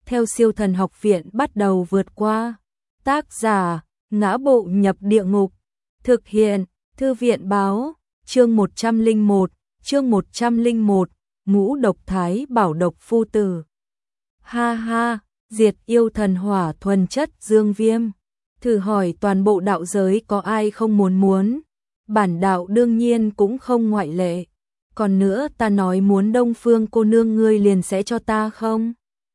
theo Siêu Thần Học Viện bắt đầu vượt qua. Tác giả: Ngã Bộ Nhập Địa Ngục. Thực hiện: Thư viện báo. Chương 101, chương 101, Ngũ Độc Thái Bảo Độc Phu Tử. Ha ha, diệt yêu thần hỏa thuần chất dương viêm. Thử hỏi toàn bộ đạo giới có ai không muốn. Bản đạo đương nhiên cũng không ngoại lệ. Còn nữa, ta nói muốn Đông Phương cô nương ngươi liền sẽ cho ta không?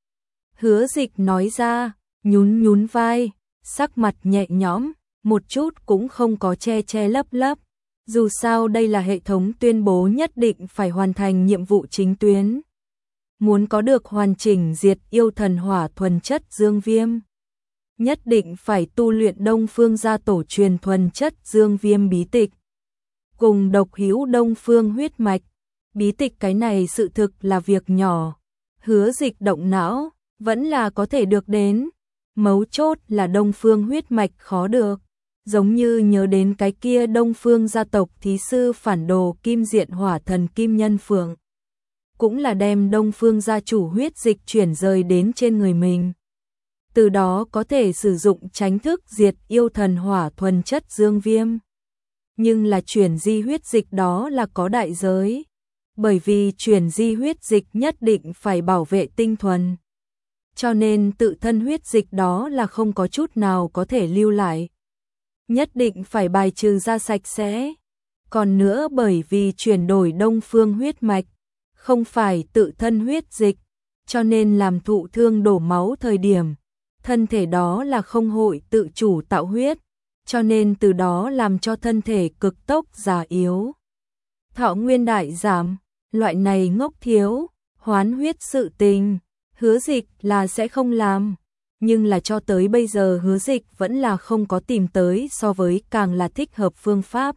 Hứa Dịch nói ra, nhún vai, sắc mặt nhẹ nhõm, một chút cũng không có che lấp. Dù sao đây là hệ thống tuyên bố nhất định phải hoàn thành nhiệm vụ chính tuyến. Muốn có được hoàn chỉnh diệt yêu thần hỏa thuần chất dương viêm, nhất định phải tu luyện Đông Phương gia tổ truyền thuần chất dương viêm bí tịch. Cùng độc hữu Đông Phương huyết mạch. Bí tịch cái này sự thực là việc nhỏ. Hứa Dịch động não, vẫn là có thể được đến. Mấu chốt là Đông Phương huyết mạch khó được. Giống như nhớ đến cái kia Đông Phương gia tộc thí sư phản đồ Kim Diện Hỏa Thần Kim Nhân Phượng. Cũng là đem Đông Phương gia chủ huyết dịch chuyển rời đến trên người mình. Từ đó có thể sử dụng tránh thức diệt yêu thần hỏa thuần chất dương viêm. Nhưng là chuyển di huyết dịch đó là có đại giới. Bởi vì chuyển di huyết dịch nhất định phải bảo vệ tinh thuần. Cho nên tự thân huyết dịch đó là không có chút nào có thể lưu lại. Nhất định phải bài trừ ra sạch sẽ. Còn nữa bởi vì chuyển đổi Đông Phương huyết mạch, không phải tự thân huyết dịch, cho nên làm thụ thương đổ máu thời điểm, thân thể đó là không hội tự chủ tạo huyết, cho nên từ đó làm cho thân thể cực tốc già yếu. Thọ nguyên đại giảm, loại này ngốc thiếu, hoán huyết sự tình, Hứa Dịch là sẽ không làm. Nhưng là cho tới bây giờ Hứa Dịch vẫn là không có tìm tới so với càng là thích hợp phương pháp.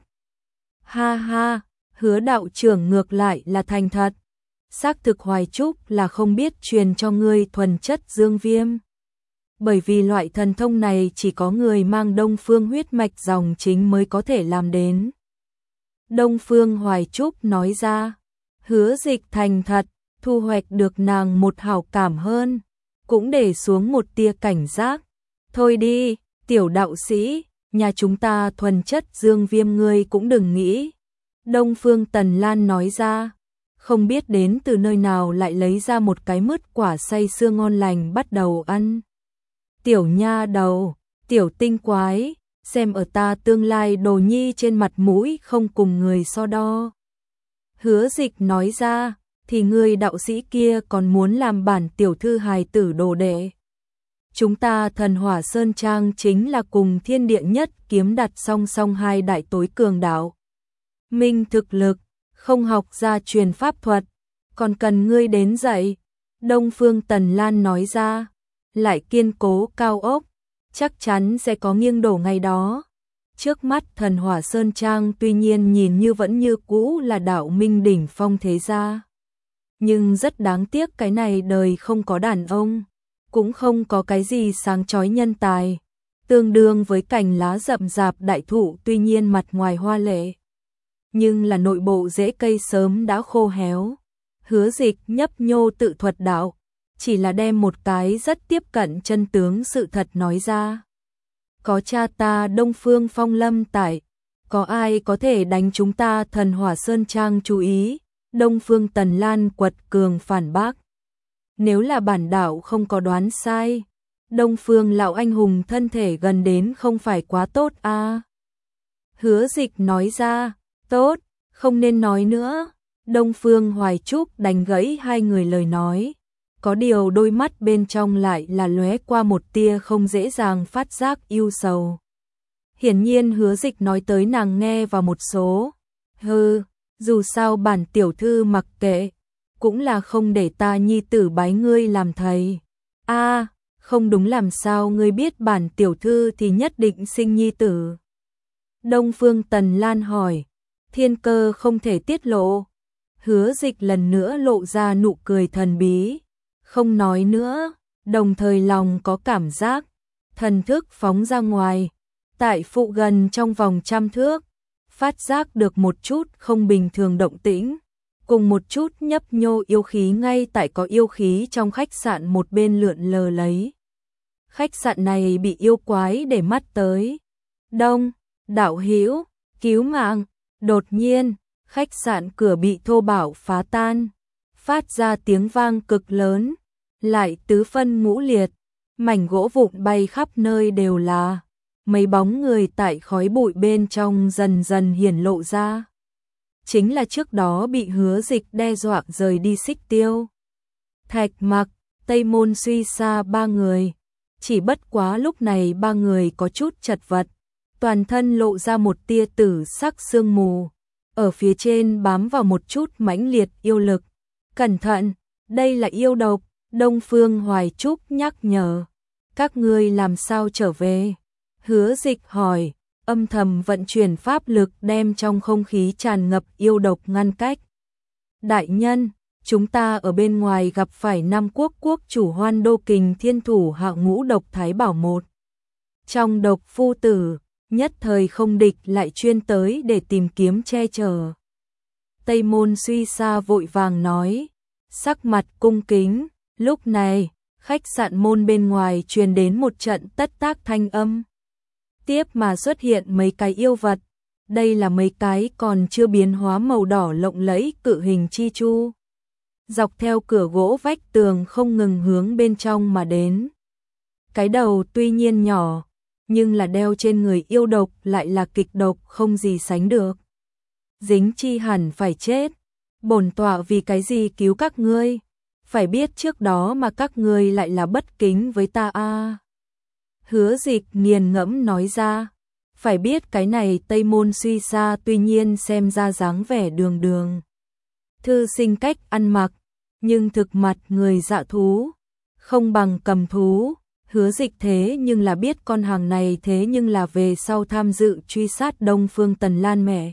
Ha ha, Hứa đạo trưởng ngược lại là thành thật. Xác thực Hoài Trúc là không biết truyền cho ngươi thuần chất dương viêm. Bởi vì loại thần thông này chỉ có người mang Đông Phương huyết mạch dòng chính mới có thể làm đến. Đông Phương Hoài Trúc nói ra, Hứa Dịch thành thật, thu hoạch được nàng một hảo cảm hơn, cũng để xuống một tia cảnh giác. Thôi đi, tiểu đạo sĩ, nhà chúng ta thuần chất dương viêm ngươi cũng đừng nghĩ. Đông Phương Tần Lan nói ra, không biết đến từ nơi nào lại lấy ra một cái mứt quả xay sưa ngon lành bắt đầu ăn. Tiểu nha đầu, tiểu tinh quái, xem ở ta tương lai đồ nhi trên mặt mũi không cùng người so đo. Hứa Dịch nói ra, thì người đạo sĩ kia còn muốn làm bản tiểu thư hài tử đồ đệ. Chúng ta Thần Hỏa Sơn Trang chính là cùng thiên địa nhất kiếm đặt song song hai đại tối cường đạo. Minh thực lực, không học ra truyền pháp thuật, còn cần ngươi đến dạy. Đông Phương Tần Lan nói ra, lại kiên cố cao ốc, chắc chắn sẽ có nghiêng đổ ngày đó. Trước mắt Thần Hỏa Sơn Trang tuy nhiên nhìn như vẫn như cũ là đạo minh đỉnh phong thế gia. Nhưng rất đáng tiếc cái này đời không có đàn ông, cũng không có cái gì sáng chói nhân tài. Tương đương với cành lá rậm rạp đại thụ tuy nhiên mặt ngoài hoa lệ. Nhưng là nội bộ rễ cây sớm đã khô héo. Hứa Dịch nhấp nhô tự thuật đạo, chỉ là đem một cái rất tiếp cận chân tướng sự thật nói ra. Có cha ta Đông Phương Phong Lâm tại, có ai có thể đánh chúng ta Thần Hỏa Sơn Trang chú ý? Đông Phương Tần Lan quật cường phản bác. Nếu là bản đạo không có đoán sai, Đông Phương lão anh hùng thân thể gần đến không phải quá tốt à? Hứa Dịch nói ra, tốt, không nên nói nữa. Đông Phương Hoài Trúc đánh gãy hai người lời nói. Có điều đôi mắt bên trong lại là lóe qua một tia không dễ dàng phát giác ưu sầu. Hiển nhiên Hứa Dịch nói tới nàng nghe vào một số. Dù sao bản tiểu thư mặc kệ, cũng là không để ta nhi tử bái ngươi làm thầy. Không đúng, làm sao ngươi biết bản tiểu thư thì nhất định sinh nhi tử? Đông Phương Tần Lan hỏi, thiên cơ không thể tiết lộ. Hứa Dịch lần nữa lộ ra nụ cười thần bí, không nói nữa, đồng thời lòng có cảm giác, thần thức phóng ra ngoài, tại phụ gần trong vòng 100 thước, phát giác được một chút không bình thường động tĩnh, cùng một chút nhấp nhô yêu khí ngay tại có yêu khí trong khách sạn một bên lượn lờ lấy. Khách sạn này bị yêu quái để mắt tới. Đông, đạo hữu, cứu mạng, đột nhiên, khách sạn cửa bị thô bạo phá tan, phát ra tiếng vang cực lớn, lại tứ phân ngũ liệt, mảnh gỗ vụn bay khắp nơi đều là, mấy bóng người tại khói bụi bên trong dần dần hiển lộ ra. Chính là trước đó bị Hứa Dịch đe dọa rời đi Xích Tiêu, Thạch Mặc, Tây Môn Suy Sa ba người. Chỉ bất quá lúc này ba người có chút chật vật, toàn thân lộ ra một tia tử sắc sương mù, ở phía trên bám vào một chút mãnh liệt yêu lực. Cẩn thận, đây là yêu độc, Đông Phương Hoài Trúc nhắc nhở. Các ngươi làm sao trở về? Hứa Dịch hỏi, âm thầm vận chuyển pháp lực đem trong không khí tràn ngập yêu độc ngăn cách. Đại nhân, chúng ta ở bên ngoài gặp phải Nam Quốc quốc chủ Hoan Đô Kình Thiên Thủ hạng ngũ độc Thái Bảo một. Trong độc phu tử, nhất thời không địch lại chuyên tới để tìm kiếm che chở. Tây Môn Suy Sa vội vàng nói, sắc mặt cung kính. Lúc này, khách sạn môn bên ngoài truyền đến một trận tất tác thanh âm. Tiếp mà xuất hiện mấy cái yêu vật. Đây là mấy cái còn chưa biến hóa màu đỏ lộng lẫy cự hình chi chu. Dọc theo cửa gỗ vách tường không ngừng hướng bên trong mà đến. Cái đầu tuy nhiên nhỏ, nhưng là đeo trên người yêu độc lại là kịch độc không gì sánh được. Dính chi hẳn phải chết. Bổn tọa vì cái gì cứu các ngươi? Phải biết trước đó mà các ngươi lại là bất kính với ta a. Hứa Dịch nghiền ngẫm nói ra. Phải biết cái này Tây Môn Suy Sa tuy nhiên xem ra dáng vẻ đường đường, thư sinh cách ăn mặc, nhưng thực mặt người dạ thú, không bằng cầm thú. Hứa Dịch thế nhưng là biết con hàng này thế nhưng là về sau tham dự truy sát Đông Phương Tần Lan mẹ.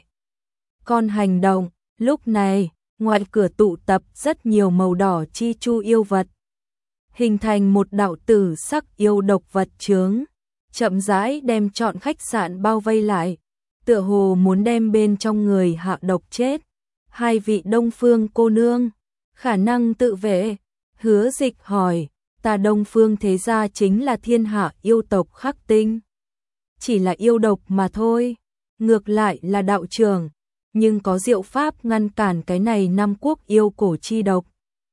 Con hành động, lúc này, ngoài cửa tụ tập rất nhiều màu đỏ chi chu yêu vật, hình thành một đạo tử sắc yêu độc vật chướng, chậm rãi đem trọn khách sạn bao vây lại, tựa hồ muốn đem bên trong người hạ độc chết. Hai vị Đông Phương cô nương, khả năng tự vệ? Hứa Dịch hỏi, ta Đông Phương thế gia chính là thiên hạ yêu tộc khắc tinh. Chỉ là yêu độc mà thôi, ngược lại là đạo trưởng, nhưng có diệu pháp ngăn cản cái này Nam Quốc yêu cổ chi độc.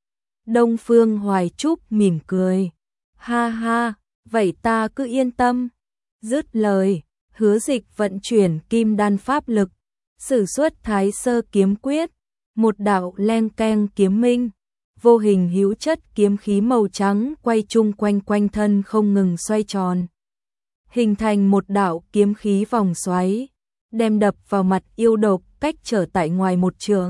Đông Phương Hoài Trúc mỉm cười, ha ha, vậy ta cứ yên tâm. Dứt lời, Hứa Dịch vận chuyển kim đan pháp lực, sử xuất Thái Sơ kiếm quyết, một đạo leng keng kiếm minh, vô hình hữu chất kiếm khí màu trắng quay chung quanh quanh thân không ngừng xoay tròn, hình thành một đạo kiếm khí vòng xoáy, đem đập vào mặt yêu độc cách trở tại ngoài một trường.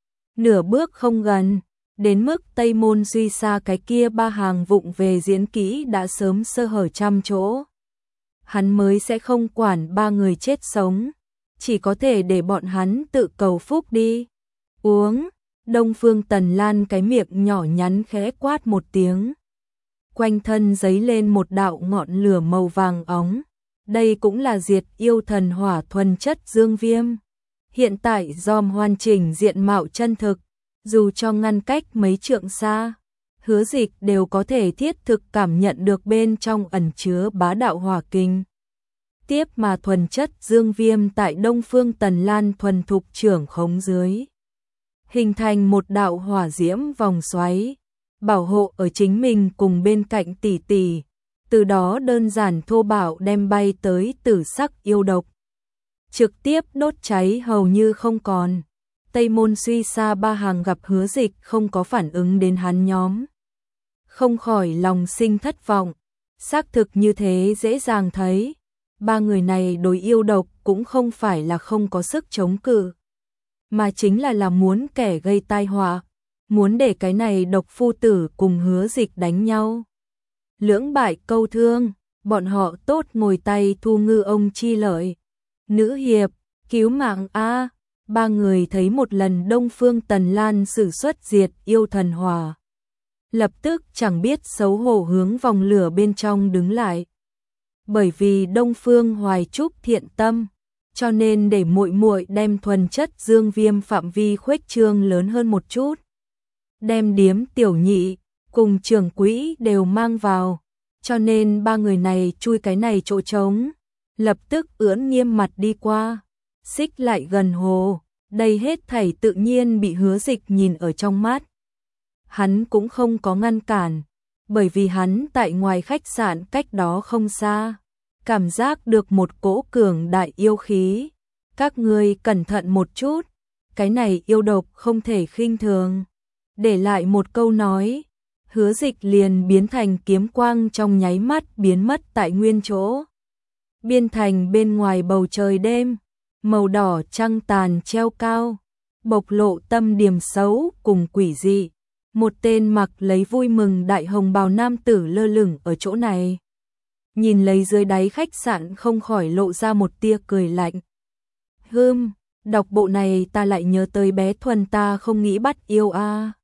Nửa bước không gần, đến mức Tây Môn Suy Sa cái kia ba hàng vụng về diễn kỹ đã sớm sơ hở trăm chỗ. Hắn mới sẽ không quản ba người chết sống, chỉ có thể để bọn hắn tự cầu phúc đi. Uống, Đông Phương Tần Lan cái miệng nhỏ nhắn khẽ quát một tiếng. Quanh thân giấy lên một đạo ngọn lửa màu vàng óng. Đây cũng là diệt yêu thần hỏa thuần chất dương viêm. Hiện tại dòm hoàn chỉnh diện mạo chân thực, dù cho ngăn cách mấy trượng xa, Hứa Dịch đều có thể thiết thực cảm nhận được bên trong ẩn chứa bá đạo hỏa kinh. Tiếp mà thuần chất dương viêm tại Đông Phương Tần Lan thuần thục trưởng khống dưới, hình thành một đạo hỏa diễm vòng xoáy, bảo hộ ở chính mình cùng bên cạnh tỷ tỷ, từ đó đơn giản thô bạo đem bay tới tử sắc yêu độc, trực tiếp đốt cháy hầu như không còn. Tây Môn Suy Sa ba hàng gặp Hứa Dịch không có phản ứng đến hắn nhóm, không khỏi lòng sinh thất vọng. Xác thực như thế dễ dàng thấy, ba người này đối yêu độc cũng không phải là không có sức chống cự, mà chính là muốn kẻ gây tai họa, muốn để cái này độc phu tử cùng Hứa Dịch đánh nhau. Lưỡng bại câu thương, bọn họ tốt ngồi tay thu ngư ông chi lợi. Nữ hiệp, cứu mạng a! Ba người thấy một lần Đông Phương Tần Lan sử xuất diệt yêu thần hỏa, lập tức chẳng biết xấu hổ hướng vòng lửa bên trong đứng lại. Bởi vì Đông Phương Hoài Trúc thiện tâm, cho nên để muội muội đem thuần chất dương viêm phạm vi khuếch trương lớn hơn một chút. Đem Điếm Tiểu Nhị cùng trưởng quỹ đều mang vào, cho nên ba người này chui cái này chỗ trống, lập tức ưỡn nghiêm mặt đi qua, xích lại gần hồ, đây hết thảy tự nhiên bị Hứa Dịch nhìn ở trong mắt. Hắn cũng không có ngăn cản, bởi vì hắn tại ngoài khách sạn cách đó không xa, cảm giác được một cỗ cường đại yêu khí. Các ngươi cẩn thận một chút, cái này yêu độc không thể khinh thường. Để lại một câu nói, Hứa Dịch liền biến thành kiếm quang trong nháy mắt biến mất tại nguyên chỗ. Biên thành bên ngoài bầu trời đêm, màu đỏ trăng tàn treo cao, bộc lộ tâm điểm xấu cùng quỷ dị. Một tên mặc lấy vui mừng đại hồng bào nam tử lơ lửng ở chỗ này. Nhìn lấy dưới đáy khách sạn không khỏi lộ ra một tia cười lạnh. Đọc bộ này ta lại nhớ tới bé Thuần ta không nghĩ bắt yêu a.